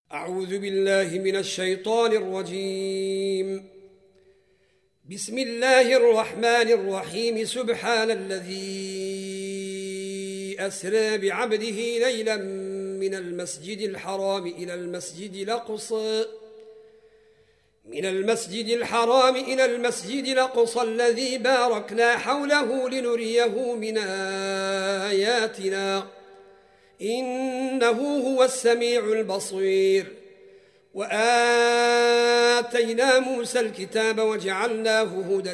أعوذ بالله من الشيطان الرجيم. بسم الله الرحمن الرحيم. سبحان الذي أسرى بعبده ليلا من المسجد الحرام إلى المسجد الأقصى الذي باركنا حوله لنريه من آياتنا إنه هو السميع البصير. وآتينا موسى الكتاب وجعلناه هدى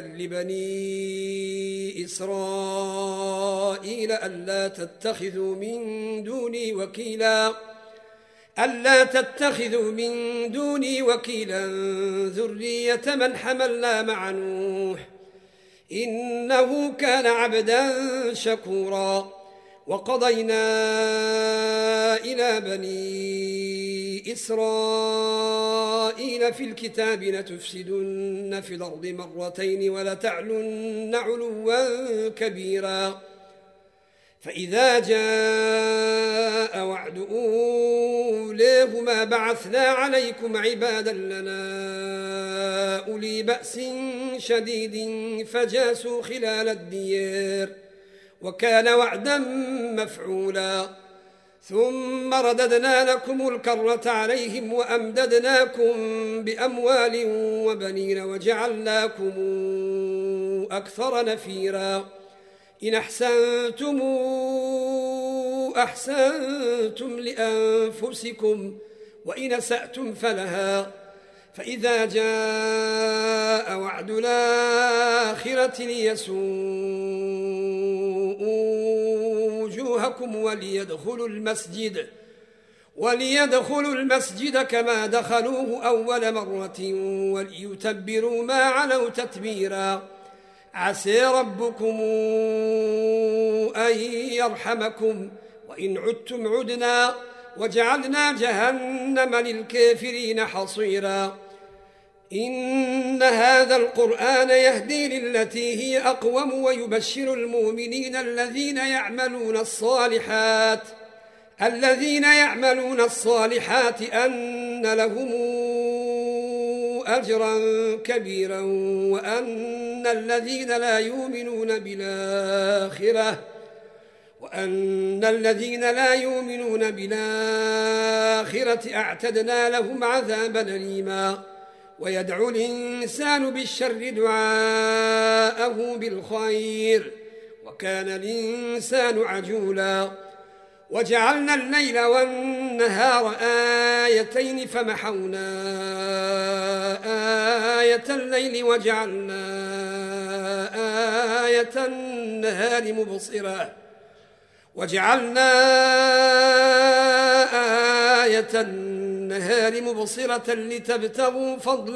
لبني إسرائيل ألا تتخذوا من دوني وكيلا ذرية من حملنا مع نوح إنه كان عبدا شكورا. وقضينا إلى بني إسرائيل في الكتاب لتفسدن في الأرض مرتين ولتعلن علوا كبيرا. فإذا جاء وعد أولاهما بعثنا عليكم عبادا لنا أولي بأس شديد فجاسوا خلال الديار وكان وعدا مفعولا. ثم رددنا لكم الكرة عليهم وأمددناكم بأموال وبنين وجعلناكم أكثر نفيرا. إن أحسنتم لأنفسكم وإن أسأتم فلها. فإذا جاء وعد الآخرة ليسوءوا وجوهكم وليدخلوا المسجد كما دخلوه أول مرة وليتبروا ما علوا تتبيرا. عسى ربكم أن يرحمكم وإن عدتم عدنا وجعلنا جهنم للكافرين حصيرا. إن هذا القرآن يهدي للتي هي أقوم ويبشر المؤمنين الذين يعملون الصالحات أن لهم أجرا كبيرا وأن الذين لا يؤمنون بالآخرة أعتدنا لهم عذابا أليما. ويدعو الإنسان بالشر دعاءه بالخير وكان الإنسان عجولا. وجعلنا الليل والنهار آيتين فمحونا آية الليل وجعلنا آية النهار مبصرة لتبتغوا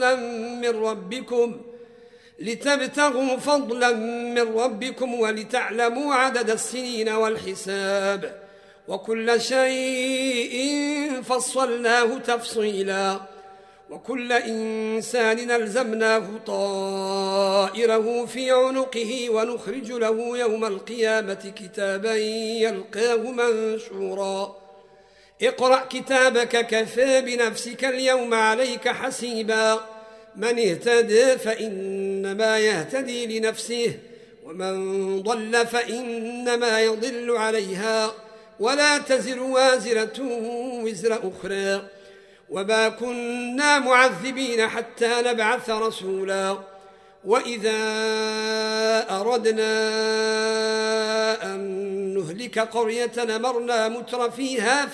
فضلا من ربكم ولتعلموا عدد السنين والحساب وكل شيء فصلناه تفصيلا. وكل إنسان ألزمناه طائره في عنقه ونخرج له يوم القيامة كتابا يلقاه منشورا. اقرأ كتابك كفى بنفسك اليوم عليك حسيبا. من اهتدى فإنما يهتدي لنفسه ومن ضل فإنما يضل عليها ولا تزر وازرة وزر أخرى وما كنا معذبين حتى نبعث رسولا. وإذا أردنا أن نهلك قرية أمرنا متر فيها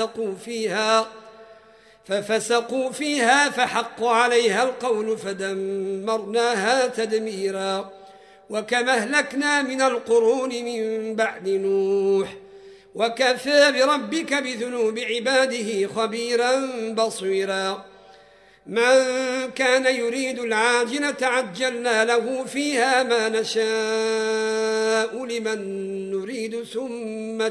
ففسقوا فيها فحق عليها القول فدمرناها تدميرا. وكما أهلكنا من القرون من بعد نوح وكفى بربك بذنوب عباده خبيرا بصيرا. من كان يريد العاجلة عجلنا له فيها ما نشاء لمن نريد ثم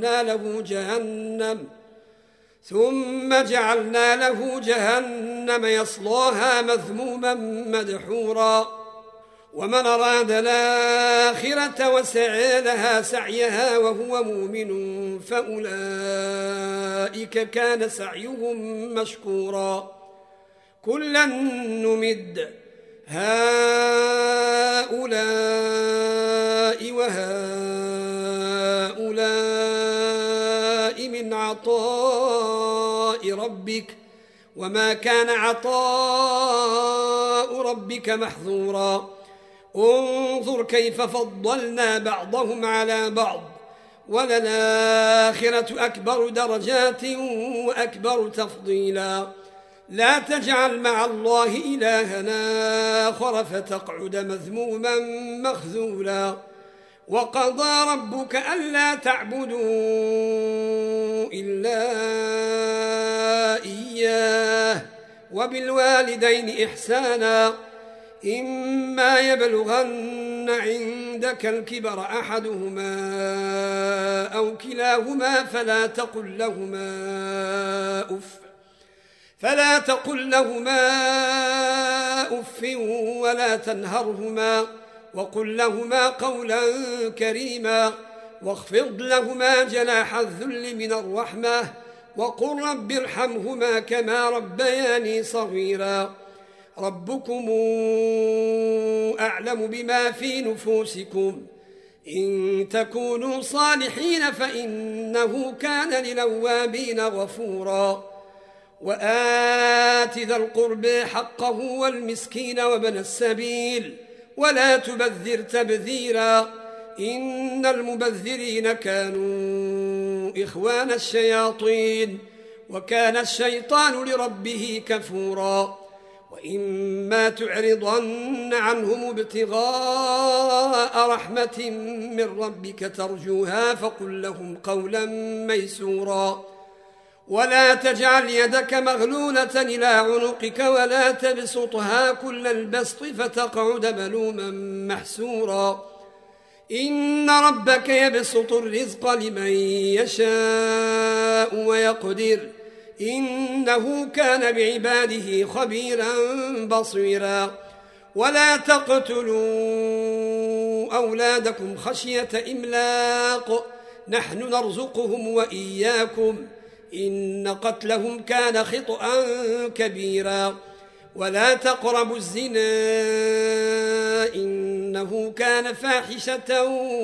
جعلنا له جهنم يصلاها مذموما مدحورا. ومن أراد الآخرة وسعى لها سعيها وهو مؤمن فأولئك كان سعيهم مشكورا كلا نمد هؤلاء وهؤلاء من عطاء ربك وما كان عطاء ربك محظورا انظر كيف فضلنا بعضهم على بعض وللآخرة أكبر درجات وأكبر تفضيلا لا تجعل مع الله إلها آخر فتقعد مذموما مخذولا وقضى ربك ألا تعبدوا إلا إياه وبالوالدين إحسانا إما يبلغن عندك الكبر أحدهما أو كلاهما فلا تقل لهما أف ولا تنهرهما وقل لهما قولا كريما واخفض لهما جناح الذل من الرحمة وقل رب ارحمهما كما ربياني صغيرا ربكم أعلم بما في نفوسكم إن تكونوا صالحين فإنه كان للأوابين غفورا وآت ذا القرب حقه والمسكين وابن السبيل ولا تبذر تبذيرا إن المبذرين كانوا إخوان الشياطين وكان الشيطان لربه كفورا وإما تعرضن عنهم ابتغاء رحمة من ربك ترجوها فقل لهم قولا ميسورا ولا تجعل يدك مغلولة إلى عنقك ولا تبسطها كل البسط فتقعد ملوما محسورا إن ربك يبسط الرزق لمن يشاء ويقدر إنه كان بعباده خبيرا بصيرا ولا تقتلوا أولادكم خشية إملاق نحن نرزقهم وإياكم إن قتلهم كان خطأ كبيرا ولا تقربوا الزنا إنه كان فاحشة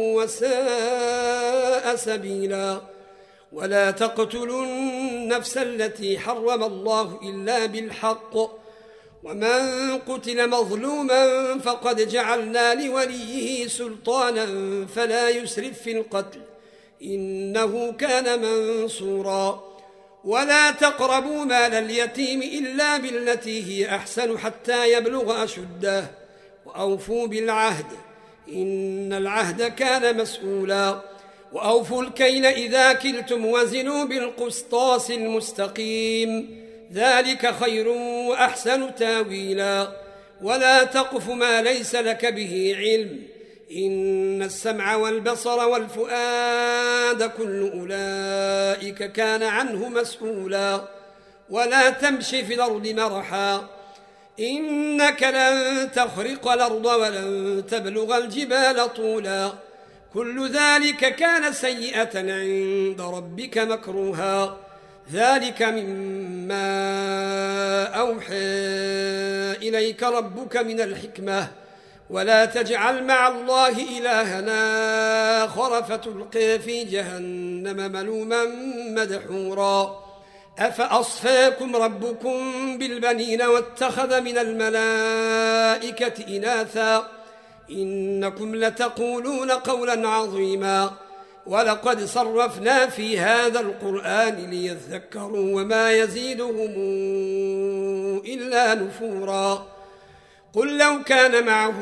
وساء سبيلا ولا تقتلوا النفس التي حرم الله إلا بالحق ومن قتل مظلوما فقد جعلنا لوليه سلطانا فلا يسرف في القتل إنه كان منصورا ولا تقربوا مال اليتيم إلا بالتي هي أحسن حتى يبلغ أشده وأوفوا بالعهد إن العهد كان مسؤولا وأوفوا الكيل إذا كلتم وزنوا بالقسطاس المستقيم ذلك خير وأحسن تاويلا ولا تقف ما ليس لك به علم إن السمع والبصر والفؤاد كل أولئك كان عنه مسؤولا ولا تمشي في الأرض مرحا إنك لن تخرق الأرض ولن تبلغ الجبال طولا كل ذلك كان سيئة عند ربك مكروها ذلك مما أوحى إليك ربك من الحكمة ولا تجعل مع الله إلها آخر فتلقي في جهنم ملوما مدحورا أفأصفاكم ربكم بالبنين واتخذ من الملائكة إناثا إنكم لتقولون قولا عظيما ولقد صرفنا في هذا القرآن ليذكروا وما يزيدهم إلا نفورا قل لو كان معه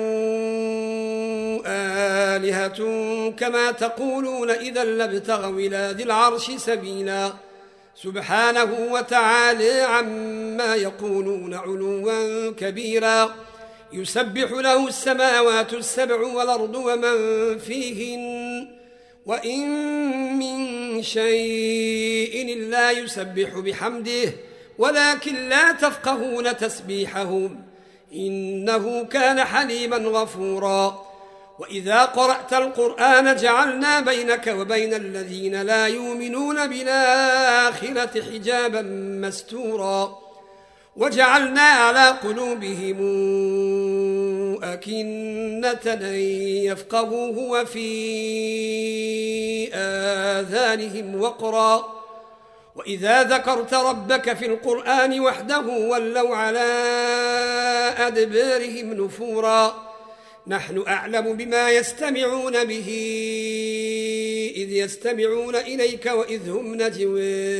آلهة كما تقولون إذا لابتغوا إلى ذي العرش سبيلا سبحانه وتعالى عما يقولون علوا كبيرا يسبح له السماوات السبع والأرض ومن فيهن وإن من شيء إلا يسبح بحمده ولكن لا تفقهون تسبيحهم إنه كان حليما غفورا وإذا قرأت القرآن جعلنا بينك وبين الذين لا يؤمنون بالآخرة حجابا مستورا وجعلنا على قلوبهم أكنة أن يفقهوه وفي آذانهم وقرا وإذا ذكرت ربك في القرآن وحده ولوا على أدبارهم نفورا نحن أعلم بما يستمعون به إذ يستمعون إليك وإذ هم نجوى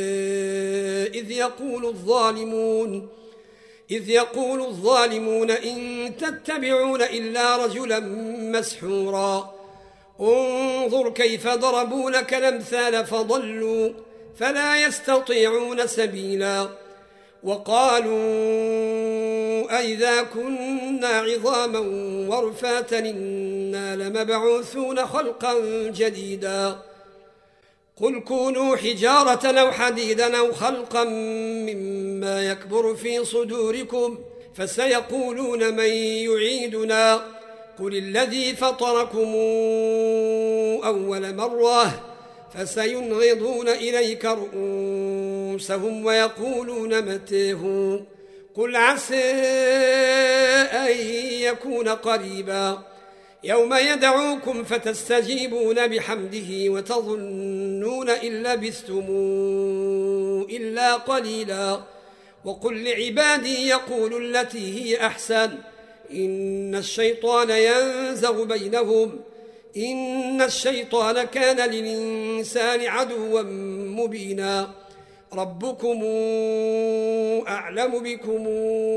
إذ يقول الظالمون إن تتبعون إلا رجلا مسحورا انظر كيف ضربوا لك الأمثال فضلوا فلا يستطيعون سبيلا وقالوا أئذا كنا عظاما ورفاتا إنا لمبعوثون خلقا جديدا قل كونوا حجارة أو حديدا أو خلقا مما يكبر في صدوركم فسيقولون من يعيدنا قل الذي فطركم أول مرة فسينغضون إليك رؤوسهم ويقولون متى قل عسى أن يكون قريبا يوم يدعوكم فتستجيبون بحمده وتظنون إن لبثتم إلا قليلا وقل لعبادي يقولوا التي هي أحسن إن الشيطان ينزغ بينهم إن الشيطان كان للإنسان عدوا مبينا ربكم أعلم بكم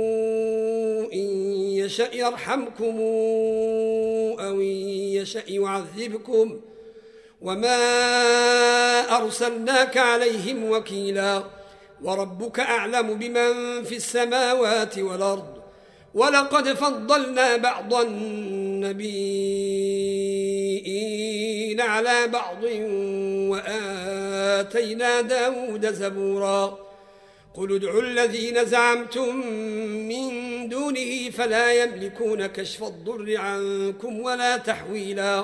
إن يشأ يرحمكم أو إن يشأ يعذبكم وما أرسلناك عليهم وكيلا وربك أعلم بمن في السماوات والأرض ولقد فضلنا بعض النبيين على بعض وآتينا داود زبورا قل ادعوا الذين زعمتم من دونه فلا يملكون كشف الضر عنكم ولا تحويلا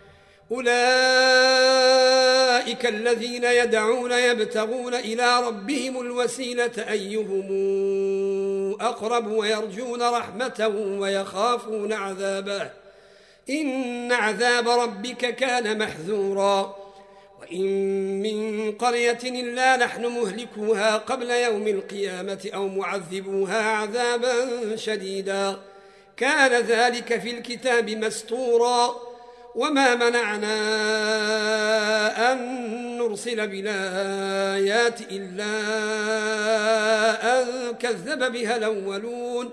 أولئك الذين يدعون يبتغون إلى ربهم الوسيلة أيهم أقرب ويرجون رحمته ويخافون عذابه إن عذاب ربك كان محذورا وإن من قرية إلا نحن مهلكوها قبل يوم القيامة أو معذبوها عذابا شديدا كان ذلك في الكتاب مسطورا وما منعنا أن نرسل بالآيات إلا أن كذب بها الأولون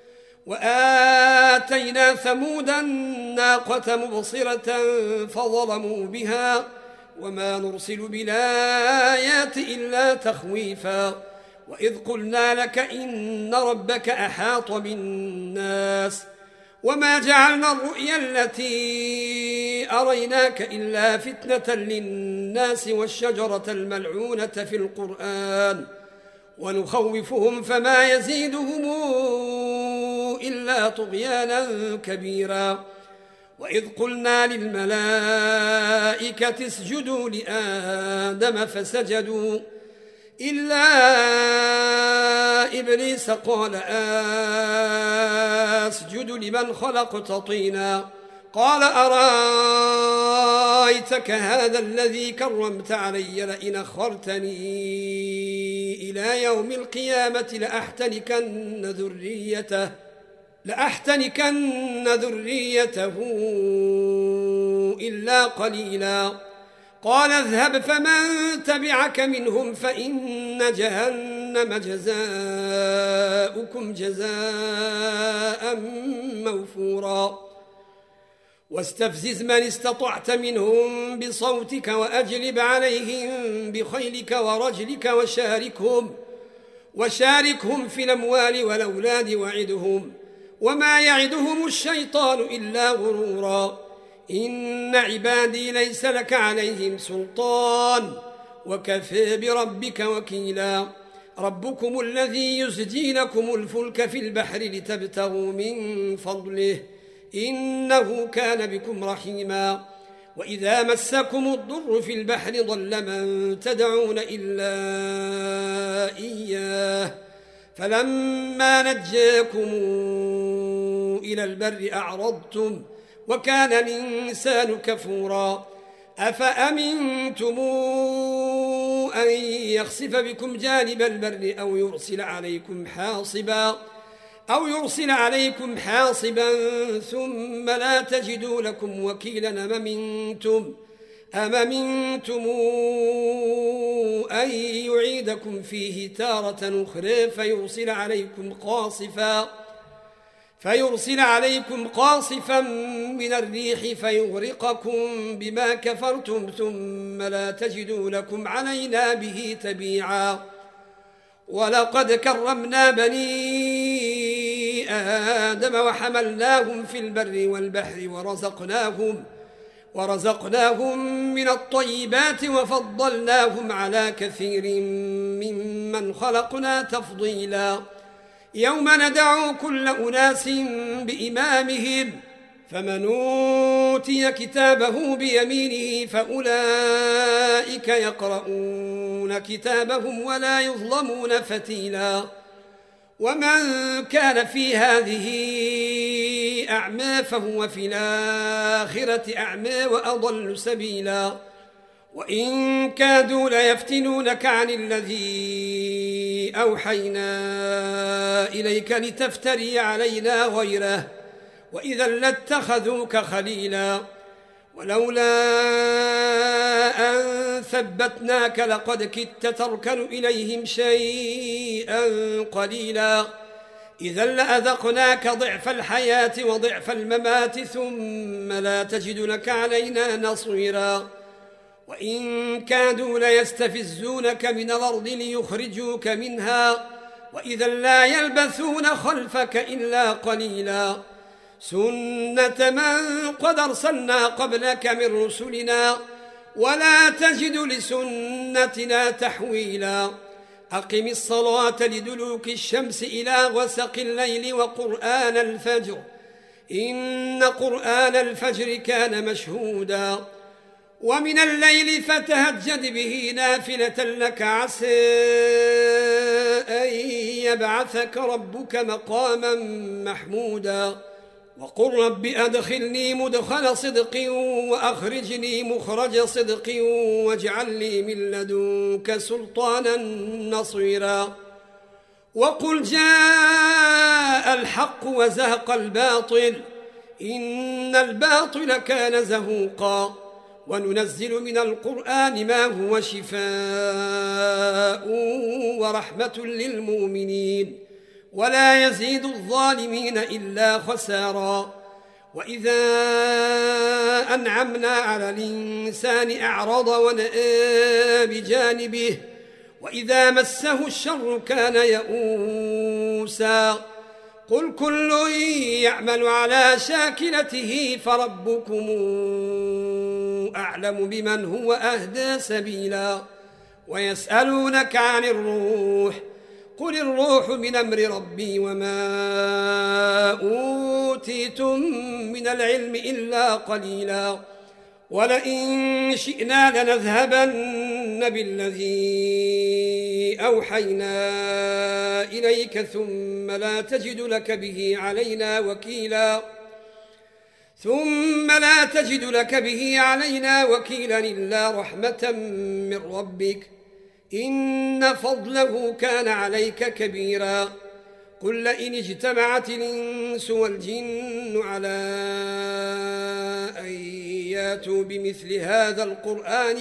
وآتينا ثمود الناقة مبصرة فظلموا بها وما نرسل بالآيات إلا تخويفا وإذ قلنا لك إن ربك أحاط بالناس وما جعلنا الرؤيا التي أريناك إلا فتنة للناس والشجرة الملعونة في القرآن ونخوفهم فما يزيدهم إلا طغيانا كبيرا وإذ قلنا للملائكة اسجدوا لآدم فسجدوا إلا إبليس قال أسجد لمن خلقت طينا قال أرأيتك هذا الذي كرمت علي لئن أخرتني إلى يوم القيامة لأحتنكن ذريته إلا قليلا قال اذهب فمن تبعك منهم فإن جهنم جزاؤكم جزاء موفورا واستفزز من استطعت منهم بصوتك وأجلب عليهم بخيلك ورجلك وشاركهم في الأموال والأولاد وعدهم وما يعدهم الشيطان إلا غرورا إن عبادي ليس لك عليهم سلطان وكفى بربك وكيلا ربكم الذي يزجي لكم الفلك في البحر لتبتغوا من فضله إنه كان بكم رحيما وإذا مسكم الضر في البحر ضل من تدعون إلا إياه فلما نجاكم إلى البر أعرضتم وكان الإنسان كفورا أفأمنتم أن يخسف بكم جانب البر أو يرسل عليكم حاصبا ثم لا تجدوا لكم وكيلا أم أمنتم أن يعيدكم فيه تارة أخرى فيرسل عليكم قاصفا من الريح فيغرقكم بما كفرتم ثم لا تجدوا لكم علينا به تبيعا ولقد كرمنا بني آدم وحملناهم في البر والبحر ورزقناهم من الطيبات وفضلناهم على كثير ممن خلقنا تفضيلا يوم ندعو كل أناس بإمامهم فمن أوتي كتابه بيمينه فأولئك يقرؤون كتابهم ولا يظلمون فتيلا ومن كان في هذه أعمى فهو في الآخرة أعمى وأضل سبيلا وإن كادوا ليفتنونك عن الذي أوحينا إليك لتفتري علينا غيره وإذا لاتخذوك خليلا ولولا أن ثبتناك لقد كدت تركن إليهم شيئا قليلا إذا لأذقناك ضعف الحياة وضعف الممات ثم لا تجد لك علينا نصيرا وإن كادوا ليستفزونك من الأرض ليخرجوك منها وإذا لا يلبثون خلفك إلا قليلا سنة من قد أرسلنا قبلك من رسلنا ولا تجد لسنتنا تحويلا أقم الصلاة لدلوك الشمس إلى غسق الليل وقرآن الفجر إن قرآن الفجر كان مشهودا ومن الليل فتهجد به نافلة لك عسى أن يبعثك ربك مقاما محمودا وقل رب أدخلني مدخل صدق وأخرجني مخرج صدق واجعل لي من لدنك سلطانا نصيرا وقل جاء الحق وزهق الباطل إن الباطل كان زهوقا وننزل من القرآن ما هو شفاء ورحمة للمؤمنين ولا يزيد الظالمين إلا خسارا وإذا أنعمنا على الإنسان أعرض ونأى بجانبه وإذا مسه الشر كان يئوسا قل كل يعمل على شاكلته فربكم أعلم بمن هو أهدى سبيلا ويسألونك عن الروح قل الروح من أمر ربي وما أوتيتم من العلم إلا قليلا ولئن شئنا لنذهبن بالذي أوحينا إليك ثم لا تجد لك به علينا وكيلا إلا رحمة من ربك إن فضله كان عليك كبيرا قل لئن اجتمعت الإنس والجن على أن ياتوا بمثل هذا القرآن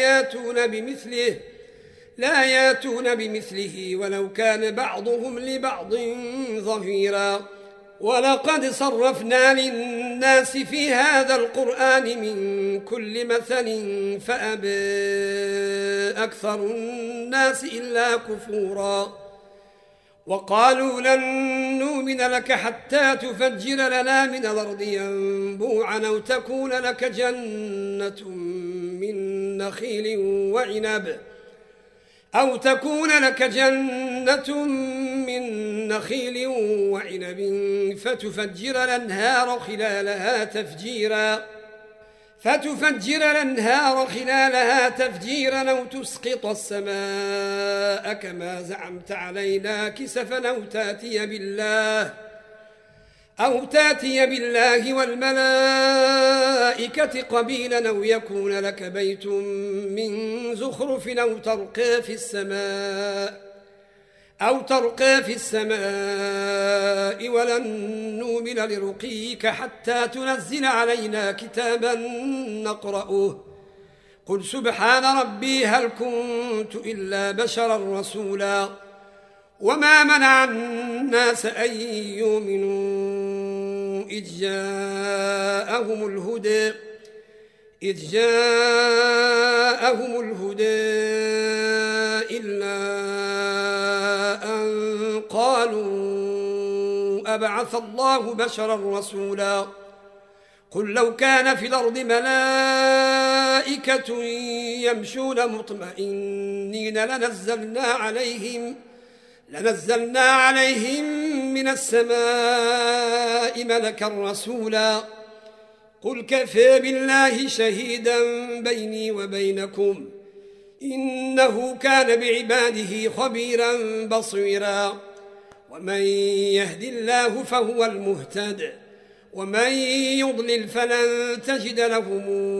لا ياتون بمثله ولو كان بعضهم لبعض ظهيرا ولقد صرفنا للناس في هذا القرآن من كل مثل فأبى أكثر الناس إلا كفورا وقالوا لن نؤمن لك حتى تفجر لنا من الأرض ينبوعا أو تكون لك جنة من نخيل أو تكون لك جنة من نخيل وعنب فتفجر الأنهار خلالها تفجيرا أو تسقط السماء كما زعمت علينا كسفا أو تاتي بالله والملائكة قبيلا أو يكون لك بيت من زخرف أو ترقى في السماء ولن نؤمن لرقيك حتى تنزل علينا كتابا نقرأه قل سبحان ربي هل كنت إلا بشرا رسولا وما منع الناس أن يؤمنوا إذ جاءهم الهدى إلا أن قالوا أبعث الله بشرا رسولا قل لو كان في الأرض ملائكة يمشون مطمئنين لنزلنا عليهم من السماء ملكا رسولا قل كفى بالله شهيدا بيني وبينكم إنه كان بعباده خبيرا بصيرا ومن يهد الله فهو المهتد ومن يضلل فلن تجد لهم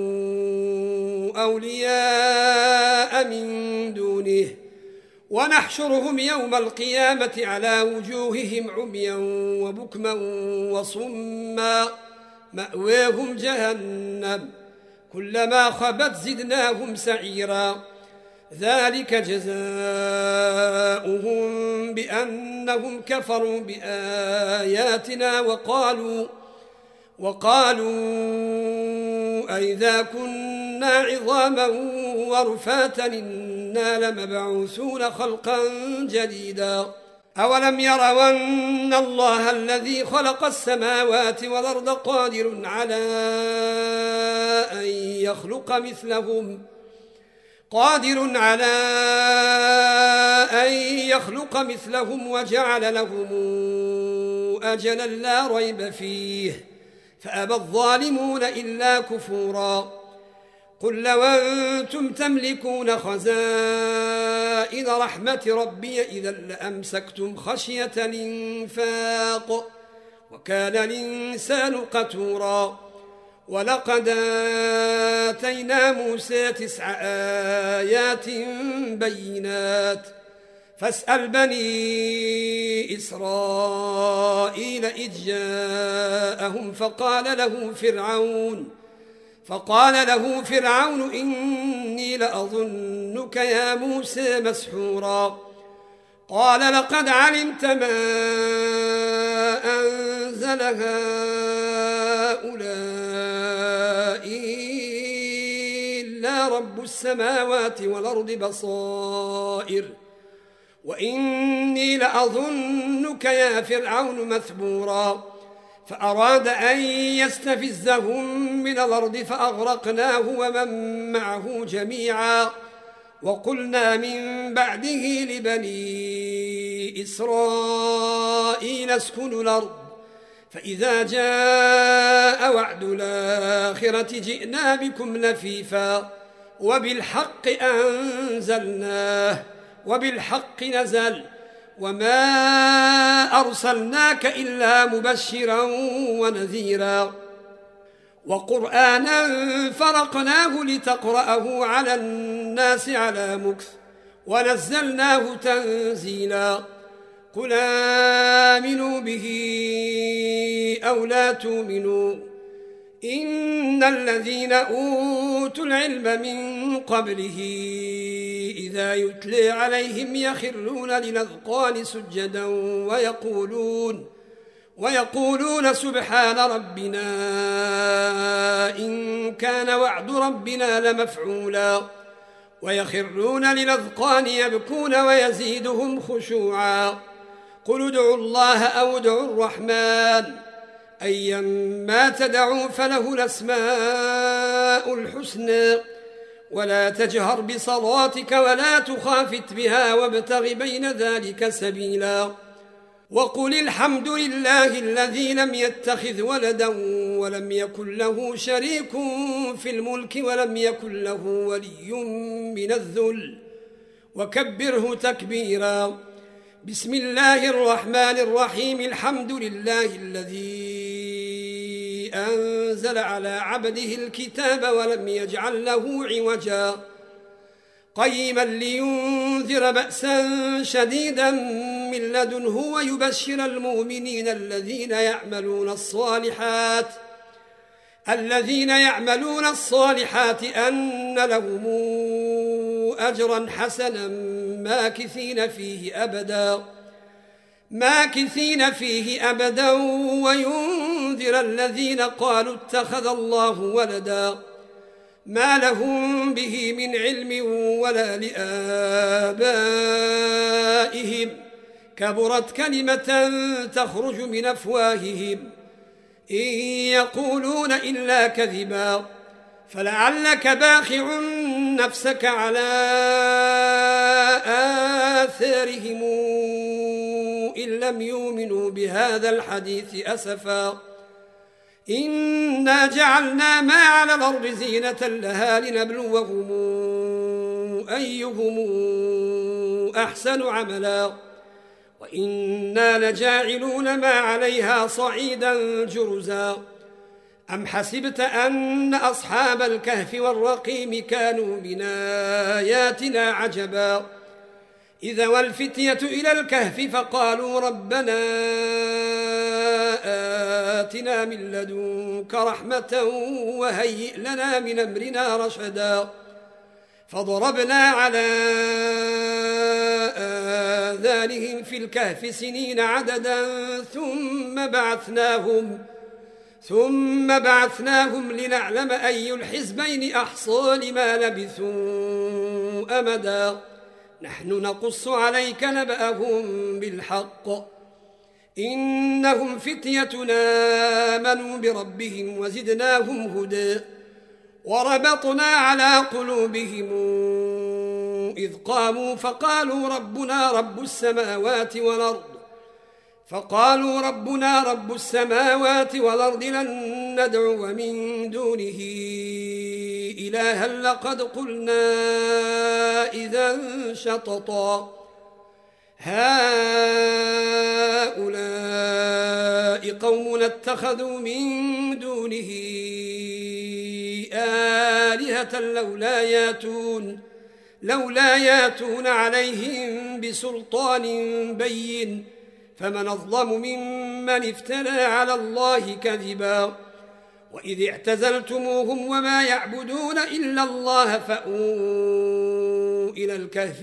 أولياء من دونه ونحشرهم يوم القيامة على وجوههم عميا وبكما وصما مأواهم جهنم كلما خبت زدناهم سعيرا ذلك جزاؤهم بأنهم كفروا بآياتنا وقالوا أئذا كنا عظاما ورفاتا إنا لمبعوثون خلقا جديدا أولم يروا أن الله الذي خلق السماوات والأرض قادر على أن يخلق مثلهم وجعل لهم أجلا لا ريب فيه فأبى الظالمون إلا كفورا قل لو أنتم تملكون خزائن رحمة ربي إذا لأمسكتم خشية الإنفاق وكان الإنسان قتورا ولقد آتينا موسى 9 آيات بينات فاسأل بني إسرائيل إذ جاءهم فقال له فرعون إني لأظنك يا موسى مسحورا قال لقد علمت ما أنزل هؤلاء إلا رب السماوات والأرض بصائر وإني لأظنك يا فرعون مثبورا فأراد أن يستفزهم من الأرض فأغرقناه ومن معه جميعا وقلنا من بعده لبني إسرائيل اسكنوا الأرض فإذا جاء وعد الآخرة جئنا بكم لفيفا وبالحق أنزلناه وبالحق نزل وما أرسلناك إلا مبشرا ونذيرا وقرآنا فرقناه لتقرأه على الناس على مكث ونزلناه تنزيلا قل آمنوا به أو لا تؤمنوا إن الذين أوتوا العلم من قبله إذا يتلى عليهم يخرون للأذقان سجدا ويقولون سبحان ربنا إن كان وعد ربنا لمفعولا ويخرون للأذقان يبكون ويزيدهم خشوعا قل ادعوا الله أو ادعوا الرحمن أيما تدعوا فله الأسماء الحسنى ولا تجهر بصلاتك ولا تخافت بها وابتغ بين ذلك سبيلا وقل الحمد لله الذي لم يتخذ ولدا ولم يكن له شريك في الملك ولم يكن له ولي من الذل وكبره تكبيرا. بسم الله الرحمن الرحيم. الحمد لله الذي أنزل على عبده الكتاب ولم يجعل له عوجا قيما لينذر بأسا شديدا من لدنه ويبشر المؤمنين الذين يعملون الصالحات أن لهم أجرا حسنا ماكثين فيه أبدا وينذر الذين قالوا اتخذ الله ولدا ما لهم به من علم ولا لآبائهم كبرت كلمة تخرج من أفواههم إن يقولون إلا كذبا فلعلك باخع نفسك على آثارهم إن لم يؤمنوا بهذا الحديث أسفا إنا جعلنا ما على الأرض زينة لها لنبلوهم أيهم أحسن عملا وإنا لجاعلون ما عليها صعيدا جرزا أم حسبت أن أصحاب الكهف والرقيم كانوا من آياتنا عجبا إذا والفتية إلى الكهف فقالوا ربنا آتنا من لدنك رحمة وهيئ لنا من أمرنا رشدا فضربنا على آذانهم في الكهف سنين عددا ثم بعثناهم لنعلم أي الحزبين أحصى لما لبثوا أمدا نحن نقص عليك نبأهم بالحق إنهم فتيتنا آمنوا بربهم وزدناهم هدى وربطنا على قلوبهم إذ قاموا فقالوا ربنا رب السماوات والأرض لن ندعو من دونه إلها لقد قلنا إذا شططا هؤلاء قوم اتخذوا من دونه آلهة لولا ياتون عليهم بسلطان بين فمن أظلم ممن افترى على الله كذبا وإذ اعتزلتموهم وما يعبدون إلا الله فأووا إلى الكهف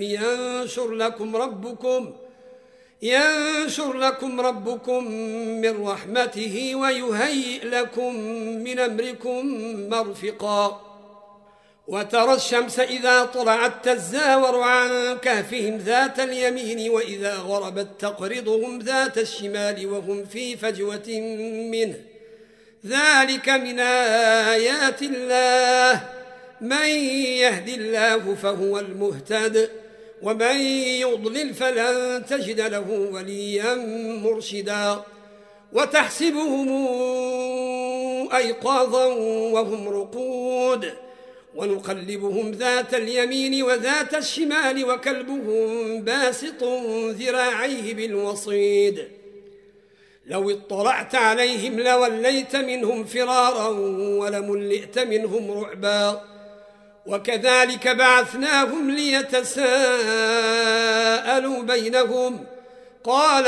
ينشر لكم ربكم من رحمته ويهيئ لكم من أمركم مرفقا وترى الشمس إذا طلعت تزاور عن كهفهم ذات اليمين وإذا غربت تقرضهم ذات الشمال وهم في فجوة منه ذلك من آيات الله من يهد الله فهو المهتد ومن يضلل فلن تجد له وليا مرشدا وتحسبهم أيقاظا وهم رقود ونقلبهم ذات اليمين وذات الشمال وكلبهم باسط ذراعيه بالوصيد لو اطلعت عليهم لوليت منهم فرارا ولملئت منهم رعبا وكذلك بعثناهم ليتساءلوا بينهم قال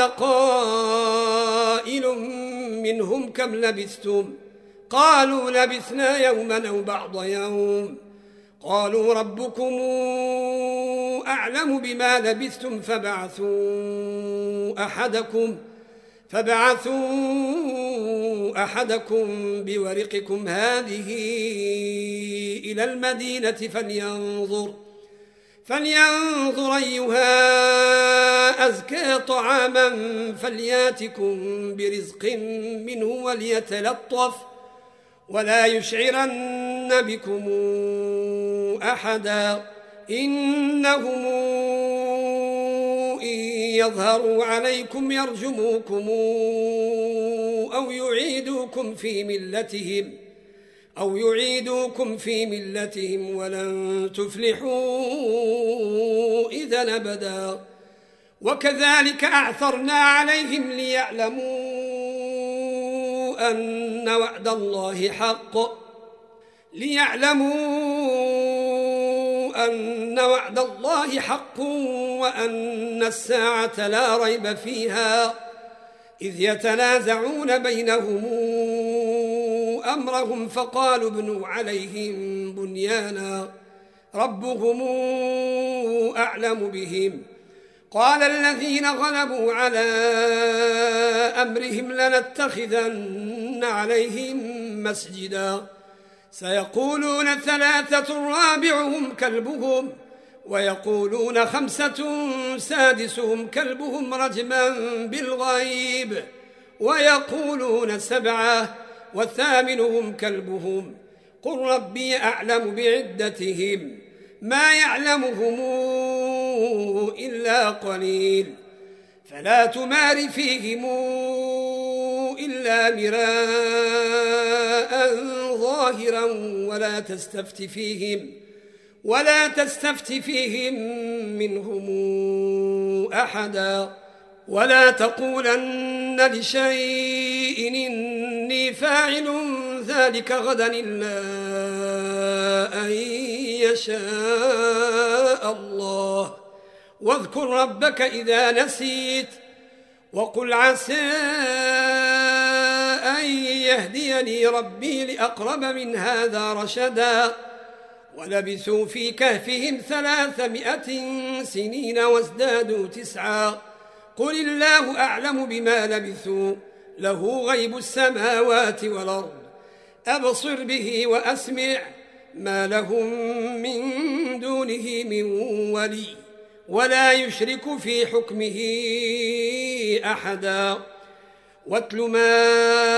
قائل منهم كم لبثتم قالوا لبثنا يوما أو بعض يوم قالوا ربكم أعلم بما لبثتم فبعثوا أحدكم بورقكم هذه إلى المدينة فلينظر أيها أزكى طعاما فلياتكم برزق منه وليتلطف ولا يشعرن بكم أحدا إنهم إن يظهروا عليكم يرجموكم أو يعيدوكم في ملتهم ولن تفلحوا إذا أبدا وكذلك أعثرنا عليهم ليعلموا أن وعد الله حق وأن الساعة لا ريب فيها إذ يتنازعون بينهم أمرهم فقالوا ابنوا عليهم بنيانا ربهم أعلم بهم قال الذين غلبوا على أمرهم لنتخذن عليهم مسجدا سيقولون 3 رابعهم كلبهم ويقولون 5 سادسهم كلبهم رجما بالغيب ويقولون 7 وثامنهم كلبهم قل ربي أعلم بعدتهم ما يعلمهم إلا قليل فلا تمار فيهم إلا مراء ظاهرا ولا تستفت فيهم منهم أحدا ولا تقولن لشيء إني فاعل ذلك غدا إلا أن يشاء الله واذكر ربك إذا نسيت وقل عسى أن يهديني ربي لأقرب من هذا رشدا ولبثوا في كهفهم 300 سنين وازدادوا 9 قل الله أعلم بما لبثوا له غيب السماوات والأرض أبصر به وأسمع ما لهم من دونه من ولي ولا يشرك في حكمه أحدا واتل ما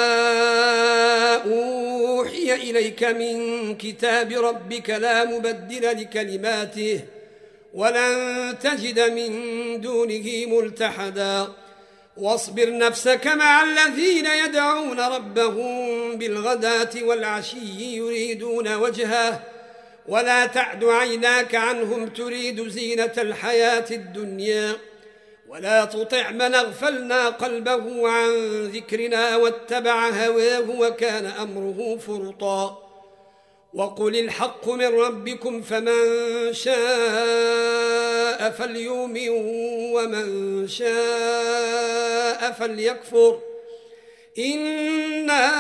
أوحي إليك من كتاب ربك لا مبدل لكلماته ولن تجد من دونه ملتحدا واصبر نفسك مع الذين يدعون ربهم بالغداة والعشي يريدون وجهه ولا تعد عيناك عنهم تريد زينة الحياة الدنيا ولا تطع من أغفلنا قلبه عن ذكرنا واتبع هواه وكان أمره فرطا وقل الحق من ربكم فمن شاء فليؤمن ومن شاء فليكفر إنا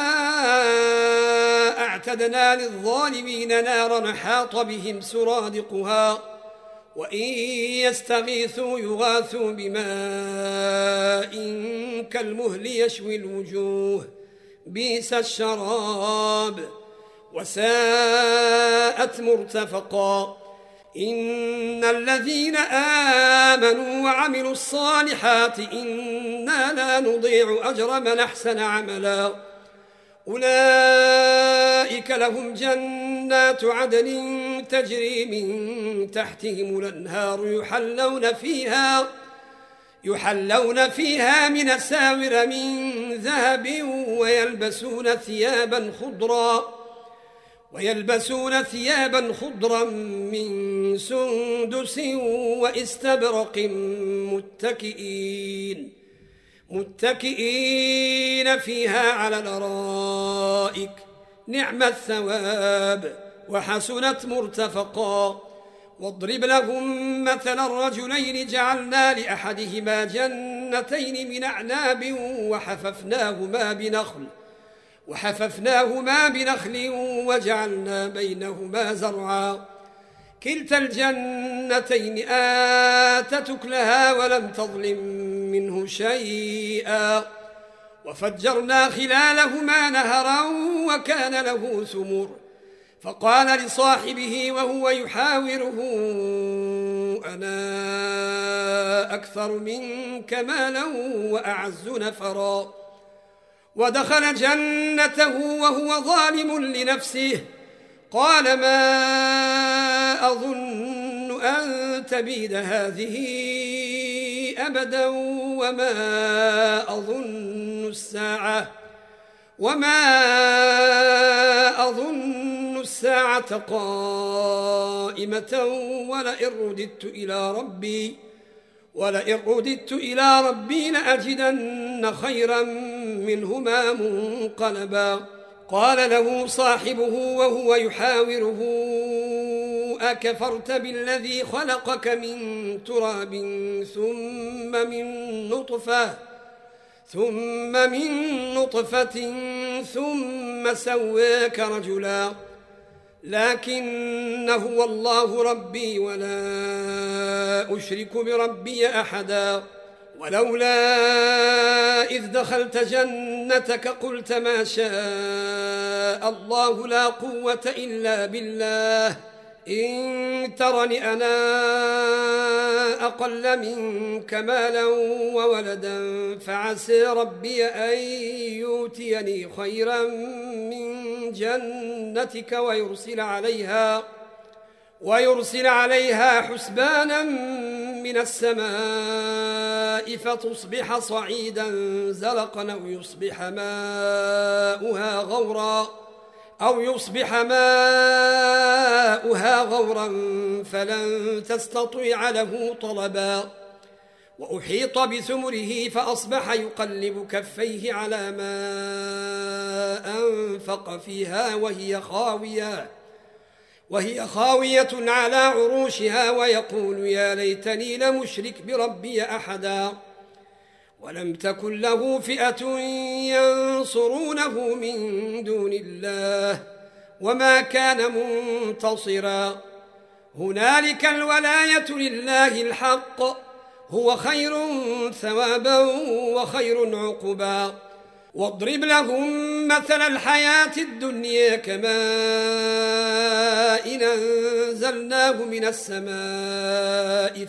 أعتدنا للظالمين نارا حاط بهم سرادقها وإن يستغيثوا يغاثوا بماء كالمهل يشوي الوجوه بئس الشراب وساءت مرتفقا إن الذين آمنوا وعملوا الصالحات إنا لا نضيع أجر من أحسن عملا أولئك لهم جنات عدن تجري من تحتهم الأنهار يحلون فيها من أساور من ذهب ويلبسون ثيابا خضرا من سندس واستبرق متكئين فيها على الأرائك نعم الثواب وحسنت مرتفقا واضرب لهم مثل الرجلين جعلنا لأحدهما جنتين من أعناب وحففناهما بنخل وجعلنا بينهما زرعا كلتا الجنتين آتت أكلها ولم تظلم منه شيئا وفجرنا خلالهما نهرا وكان له ثمر فقال لصاحبه وهو يحاوره أنا أكثر منك مالا وأعز نفرا ودخل جنته وهو ظالم لنفسه قال ما أظن أن تبيد هذه أبدا وما أظن الساعة قائمة ولئن رددت إلى ربي لأجدن خيرا منهما منقلبا. قال له صاحبه وهو يحاوره أكفرت بالذي خلقك من تراب ثم من نطفة ثم سواك رجلا لكن هو الله ربي ولا أشرك بربي أحدا. ولولا إذ دخلت جنتك قلت ما شاء الله لا قوة إلا بالله إن ترني أنا أقل منك مالا وولدا فعسى ربي أن يؤتيني خيرا من جنتك ويرسل عليها حسبانا من السماء فتصبح صعيدا زلقا أو يصبح ماؤها غورا فلن تستطيع له طلبا. وأحيط بثمره فأصبح يقلب كفيه على ما أنفق فيها وهي خاوية على عروشها ويقول يا ليتني لم أشرك بربي أحدا. ولم تكن له فئة ينصرونه من دون الله وما كان منتصرا. هنالك الولاية لله الحق هو خير ثوابا وخير عقبا. واضرب لهم مثل الحياة الدنيا كماء أنزلناه من السماء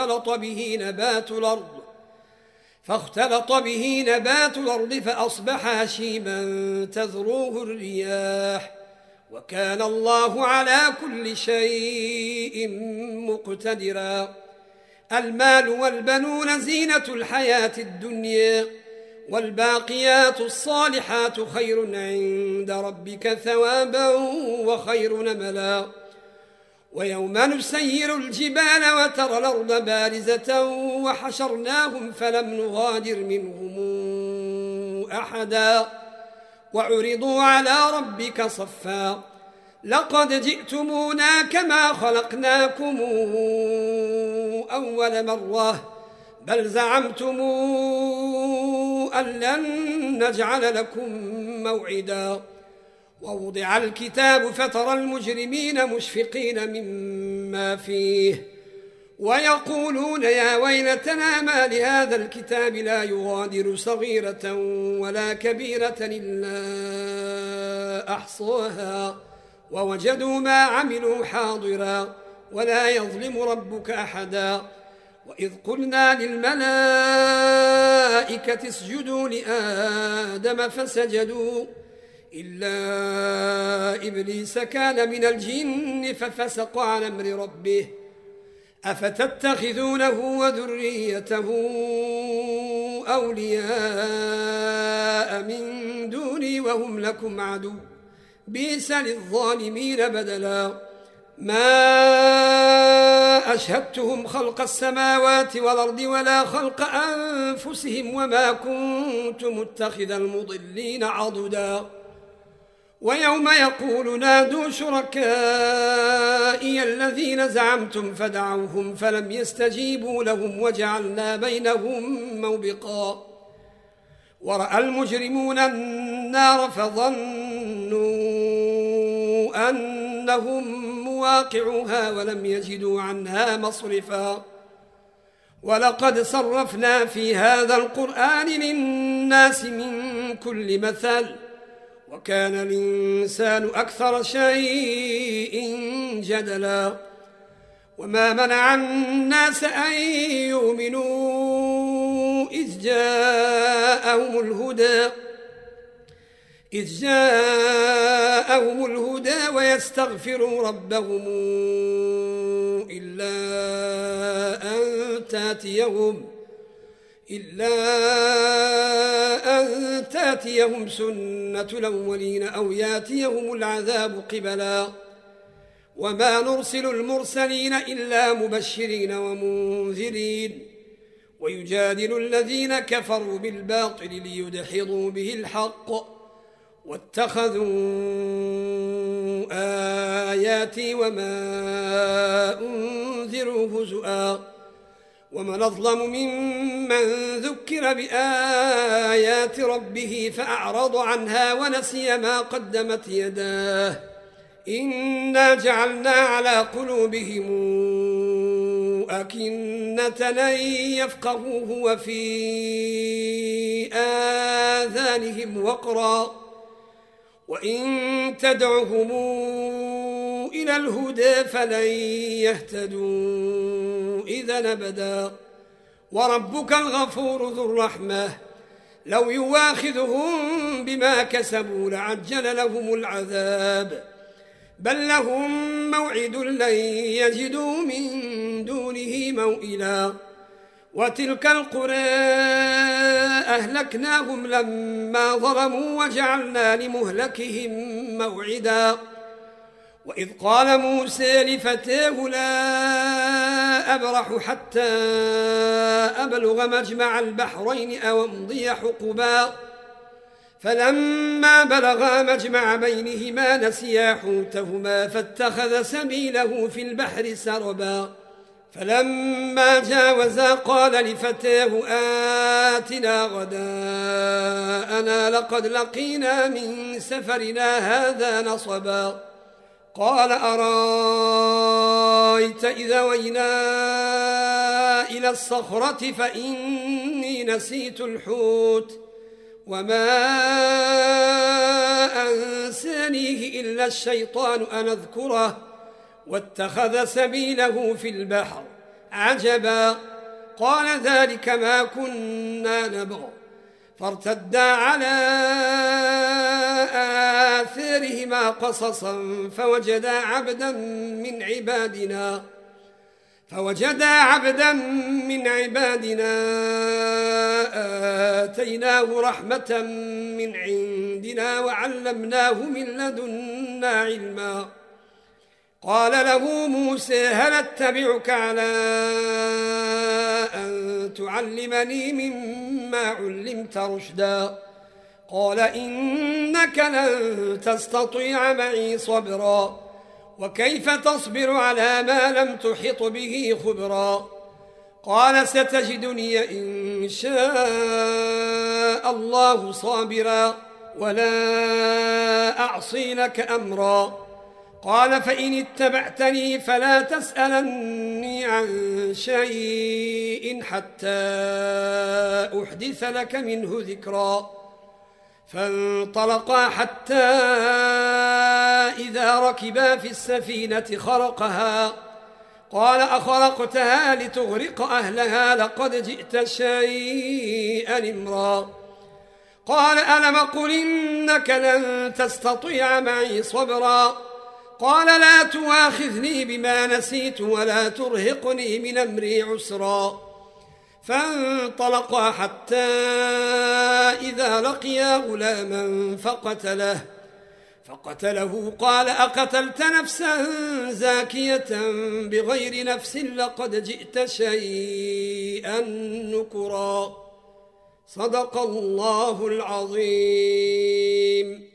فاختلط به نبات الأرض فأصبح هشيما تذروه الرياح وكان الله على كل شيء مقتدرا. المال والبنون زينة الحياة الدنيا والباقيات الصالحات خير عند ربك ثوابا وخير نملا. ويوم نسير الجبال وترى الأرض بارزة وحشرناهم فلم نغادر منهم أحدا وعرضوا على ربك صفا لقد جئتمونا كما خلقناكم أول مرة بل زعمتم أن لن نجعل لكم موعدا. ووضع الكتاب فترى المجرمين مشفقين مما فيه ويقولون يا ويلتنا ما لهذا الكتاب لا يغادر صغيرة ولا كبيرة إلا أحصاها ووجدوا ما عملوا حاضرا ولا يظلم ربك أحدا. وإذ قلنا للملائكة اسجدوا لآدم فسجدوا إلا إبليس كان من الجن ففسق عن أمر ربه أفتتخذونه وذريته أولياء من دوني وهم لكم عدو بئس للظالمين بدلا. ما أشهدتهم خلق السماوات والأرض ولا خلق أنفسهم وما كنت متخذ المضلين عضدا. ويوم يقول نادوا شركائي الذين زعمتم فدعوهم فلم يستجيبوا لهم وجعلنا بينهم موبقا. ورأى المجرمون النار فظنوا أنهم مواقعوها ولم يجدوا عنها مصرفا. ولقد صرفنا في هذا القرآن للناس من كل مثل وكان الإنسان أكثر شيء جدلا. وما منع الناس أن يؤمنوا إذ جاءهم الهدى ويستغفروا ربهم إلا أن تاتيهم سنة الأولين أو ياتيهم العذاب قبلا وما نرسل المرسلين إلا مبشرين ومنذرين ويجادل الذين كفروا بالباطل ليدحضوا به الحق واتخذوا آياتي وما أنذروا هزؤا ومن أظلم ممن ذكر بآيات ربه فأعرض عنها ونسي ما قدمت يداه إنا جعلنا على قلوبهم أكنة أن يفقهوه وفي آذانهم وقرا وإن تدعهم إلى الهدى فلن يهتدوا إذا أبدا وربك الغفور ذو الرحمة لو يواخذهم بما كسبوا لعجل لهم العذاب بل لهم موعد لن يجدوا من دونه موئلا وتلك القرى أهلكناهم لما ظلموا وجعلنا لمهلكهم موعدا وإذ قال موسى لفتاه لا أبرح حتى أبلغ مجمع البحرين أو أمضي حقبا فلما بلغا مجمع بينهما نسيا حوتهما فاتخذ سبيله في البحر سربا فلما جاوزا قال لفتاه آتنا غداءنا لقد لقينا من سفرنا هذا نصبا قال أرأيت إذا وينا إلى الصخرة فإني نسيت الحوت وما أنسانيه إلا الشيطان أن أذكره واتخذ سبيله في البحر عجبا قال ذلك ما كنا نبغي فارتدا على آثارهما قصصا فوجدا عبدا من عبادنا آتيناه رحمة من عندنا وعلمناه من لدنا علما قال له موسى هل اتبعك على أن تعلمني مما علمت رشدا قال إنك لن تستطيع معي صبرا وكيف تصبر على ما لم تحط به خبرا قال ستجدني إن شاء الله صابرا ولا أعصي لك أمرا قال فإن اتبعتني فلا تسألني عن شيء حتى أحدث لك منه ذكرا فانطلقا حتى إذا ركبا في السفينة خرقها قال أخرقتها لتغرق أهلها لقد جئت شيئا إمرا قال ألم قل إنك لن تستطيع معي صبرا قال لا تواخذني بما نسيت ولا ترهقني من أمري عسرا فانطلقا حتى إذا لقيا غلاما فقتله قال أقتلت نفسا زاكية بغير نفس لقد جئت شيئا نكرا صدق الله العظيم.